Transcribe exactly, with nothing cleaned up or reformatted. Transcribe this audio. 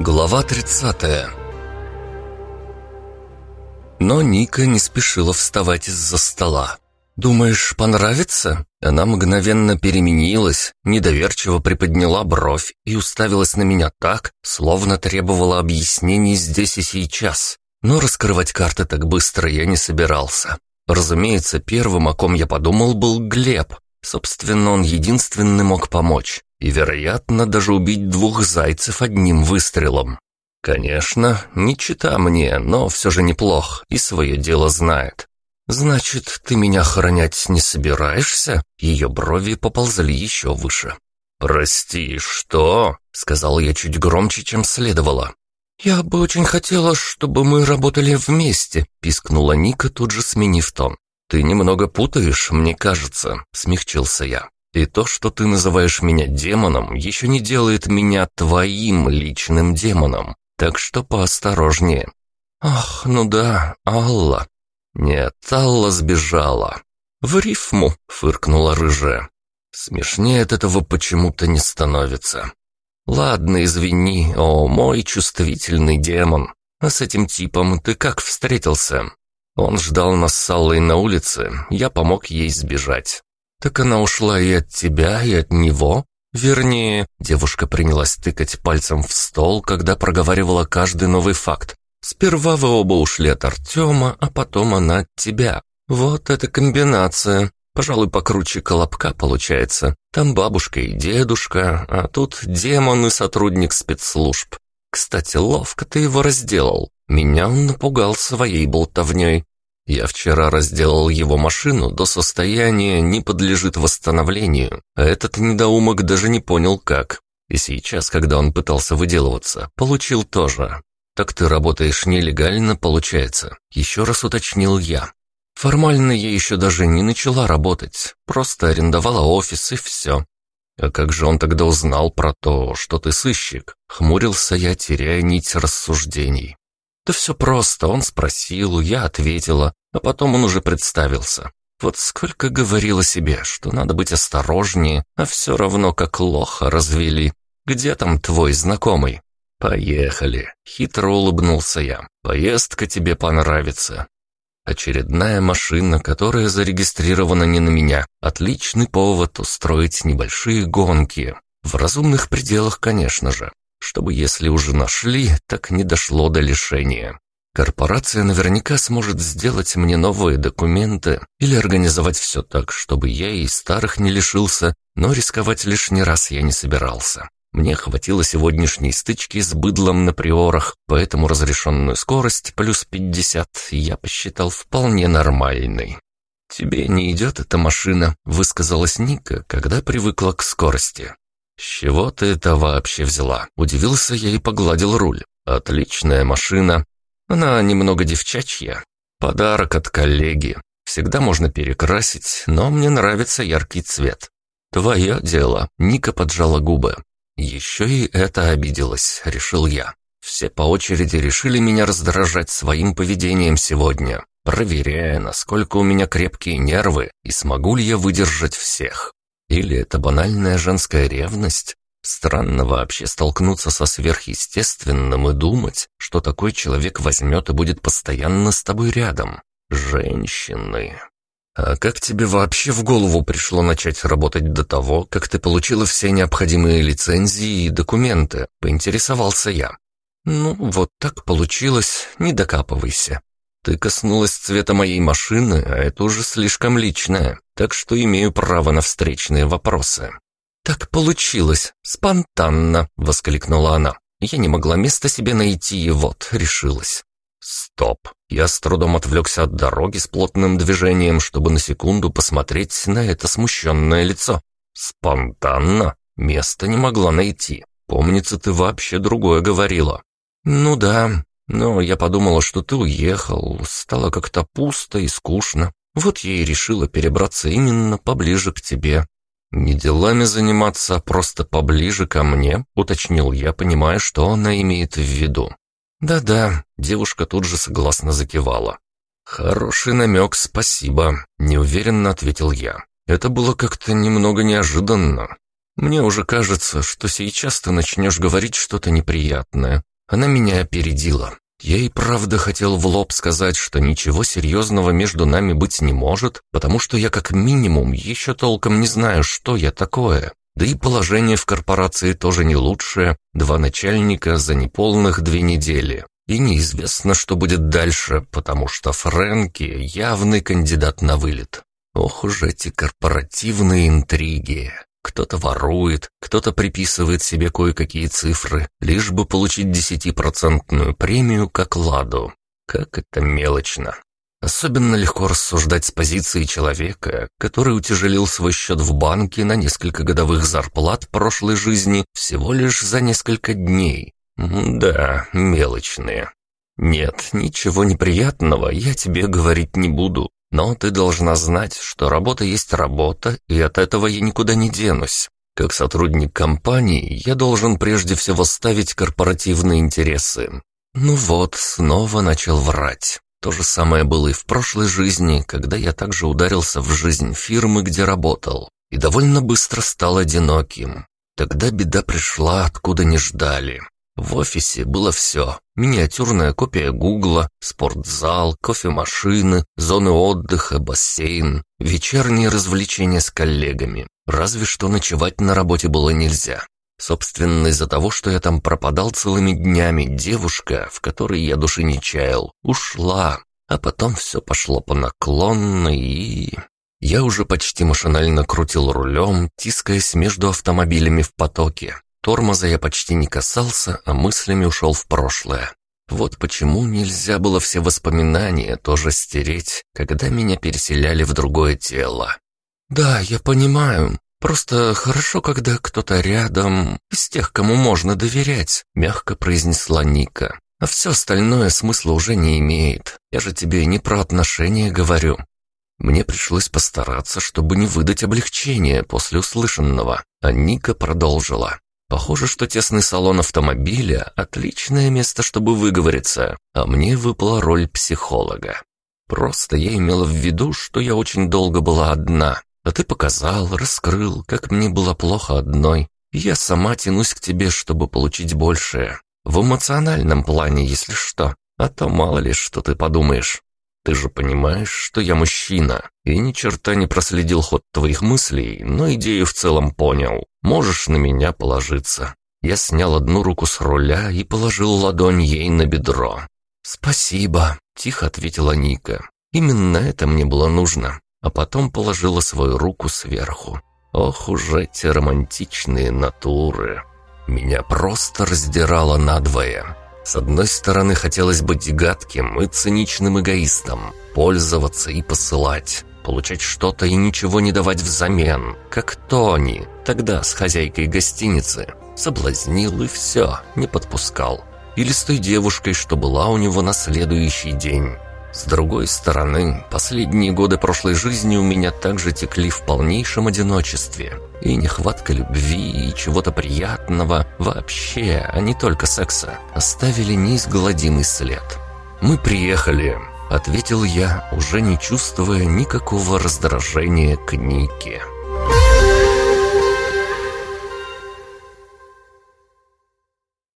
Глава тридцатая. Но Ника не спешила вставать из-за стола. «Думаешь, понравится?» Она мгновенно переменилась, недоверчиво приподняла бровь и уставилась на меня так, словно требовала объяснений здесь и сейчас. Но раскрывать карты так быстро я не собирался. Разумеется, первым, о ком я подумал, был Глеб. Собственно, он единственный мог помочь. И, вероятно, даже убить двух зайцев одним выстрелом. Конечно, не чита мне, но все же неплох и свое дело знает. «Значит, ты меня охранять не собираешься?» Ее брови поползли еще выше. «Прости, что?» — сказал я чуть громче, чем следовало. «Я бы очень хотела, чтобы мы работали вместе», — пискнула Ника, тут же сменив тон. «Ты немного путаешь, мне кажется», — смягчился я. «И то, что ты называешь меня демоном, еще не делает меня твоим личным демоном, так что поосторожнее». «Ах, ну да, Алла». «Нет, Алла сбежала». «В рифму», — фыркнула рыжая. «Смешнее от этого почему-то не становится». «Ладно, извини, о мой чувствительный демон. А с этим типом ты как встретился?» Он ждал нас с Аллой на улице, я помог ей сбежать. «Так она ушла и от тебя, и от него?» Вернее, девушка принялась тыкать пальцем в стол, когда проговаривала каждый новый факт. «Сперва вы оба ушли от Артема, а потом она от тебя. Вот эта комбинация. Пожалуй, покруче Колобка получается. Там бабушка и дедушка, а тут демон и сотрудник спецслужб. Кстати, ловко ты его разделал. Меня он напугал своей болтовней. Я вчера разделал его машину до состояния «не подлежит восстановлению», а этот недоумок даже не понял как. И сейчас, когда он пытался выделываться, получил тоже. «Так ты работаешь нелегально, получается», — еще раз уточнил я. «Формально я еще даже не начала работать, просто арендовала офис и все». «А как же он тогда узнал про то, что ты сыщик?» — хмурился я, теряя нить рассуждений. «Да все просто, он спросил, я ответила, а потом он уже представился. Вот сколько говорила себе, что надо быть осторожнее, а все равно как лоха развели. Где там твой знакомый?» «Поехали», — хитро улыбнулся я. «Поездка тебе понравится». Очередная машина, которая зарегистрирована не на меня. Отличный повод устроить небольшие гонки. В разумных пределах, конечно же. Чтобы, если уже нашли, так не дошло до лишения. Корпорация наверняка сможет сделать мне новые документы или организовать все так, чтобы я и старых не лишился, но рисковать лишний раз я не собирался. Мне хватило сегодняшней стычки с быдлом на приорах, поэтому разрешенную скорость плюс пятьдесят я посчитал вполне нормальной. «Тебе не идет эта машина», — высказалась Ника, когда привыкла к скорости. «С чего ты это вообще взяла?» — удивился я и погладил руль. «Отличная машина. Она немного девчачья. Подарок от коллеги. Всегда можно перекрасить, но мне нравится яркий цвет». «Твое дело», — Ника поджала губы. «Еще и это обиделась», — решил я. Все по очереди решили меня раздражать своим поведением сегодня, проверяя, насколько у меня крепкие нервы и смогу ли я выдержать всех. Или это банальная женская ревность? Странно вообще столкнуться со сверхъестественным и думать, что такой человек возьмет и будет постоянно с тобой рядом. Женщины. «А как тебе вообще в голову пришло начать работать до того, как ты получила все необходимые лицензии и документы?» — поинтересовался я. «Ну, вот так получилось, не докапывайся. Ты коснулась цвета моей машины, а это уже слишком личное, так что имею право на встречные вопросы». «Так получилось, спонтанно!» — воскликнула она. Я не могла места себе найти и вот решилась. «Стоп!» Я с трудом отвлекся от дороги с плотным движением, чтобы на секунду посмотреть на это смущенное лицо. «Спонтанно? Места не могла найти. Помнится, ты вообще другое говорила». «Ну да, но я подумала, что ты уехал, стало как-то пусто и скучно. Вот я и решила перебраться именно поближе к тебе». «Не делами заниматься, а просто поближе ко мне», — уточнил я, понимая, что она имеет в виду. «Да-да», — девушка тут же согласно закивала. «Хороший намек, спасибо», — неуверенно ответил я. «Это было как-то немного неожиданно. Мне уже кажется, что сейчас ты начнешь говорить что-то неприятное. Она меня опередила. Я и правда хотел в лоб сказать, что ничего серьезного между нами быть не может, потому что я как минимум еще толком не знаю, что я такое. Да и положение в корпорации тоже не лучшее. Два начальника за неполных две недели. И неизвестно, что будет дальше, потому что Фрэнки явный кандидат на вылет. Ох уж эти корпоративные интриги. Кто-то ворует, кто-то приписывает себе кое-какие цифры, лишь бы получить десятипроцентную премию как ладу. Как это мелочно. Особенно легко рассуждать с позиции человека, который утяжелил свой счет в банке на несколько годовых зарплат прошлой жизни всего лишь за несколько дней. Да, мелочные. Нет, ничего неприятного я тебе говорить не буду. Но ты должна знать, что работа есть работа, и от этого я никуда не денусь. Как сотрудник компании я должен прежде всего ставить корпоративные интересы. Ну вот, снова начал врать. То же самое было и в прошлой жизни, когда я также ударился в жизнь фирмы, где работал, и довольно быстро стал одиноким. Тогда беда пришла, откуда не ждали. В офисе было все. Миниатюрная копия Гугла, спортзал, кофемашины, зоны отдыха, бассейн, вечерние развлечения с коллегами. Разве что ночевать на работе было нельзя. Собственно, из-за того, что я там пропадал целыми днями, девушка, в которой я души не чаял, ушла. А потом все пошло по наклонной и... Я уже почти машинально крутил рулем, тискаясь между автомобилями в потоке. Тормоза я почти не касался, а мыслями ушел в прошлое. Вот почему нельзя было все воспоминания тоже стереть, когда меня переселяли в другое тело. Да, я понимаю. Просто хорошо, когда кто-то рядом, из тех, кому можно доверять, мягко произнесла Ника. А все остальное смысла уже не имеет. Я же тебе не про отношения говорю. Мне пришлось постараться, чтобы не выдать облегчение после услышанного, а Ника продолжила. Похоже, что тесный салон автомобиля – отличное место, чтобы выговориться, а мне выпала роль психолога. Просто я имела в виду, что я очень долго была одна, а ты показал, раскрыл, как мне было плохо одной, и я сама тянусь к тебе, чтобы получить большее. В эмоциональном плане, если что, а то мало ли, что ты подумаешь. Ты же понимаешь, что я мужчина, и ни черта не проследил ход твоих мыслей, но идею в целом понял. Можешь на меня положиться. Я снял одну руку с руля и положил ладонь ей на бедро. «Спасибо», — тихо ответила Ника. «Именно это мне было нужно». А потом положила свою руку сверху. Ох уж эти романтичные натуры. Меня просто раздирало надвое. С одной стороны, хотелось быть гадким и циничным эгоистом, пользоваться и посылать, получать что-то и ничего не давать взамен, как Тони, тогда с хозяйкой гостиницы. Соблазнил и все, не подпускал. Или с той девушкой, что была у него на следующий день. С другой стороны, последние годы прошлой жизни у меня также текли в полнейшем одиночестве. И нехватка любви, и чего-то приятного, вообще, а не только секса, оставили неизгладимый след. «Мы приехали», — ответил я, уже не чувствуя никакого раздражения к Нике.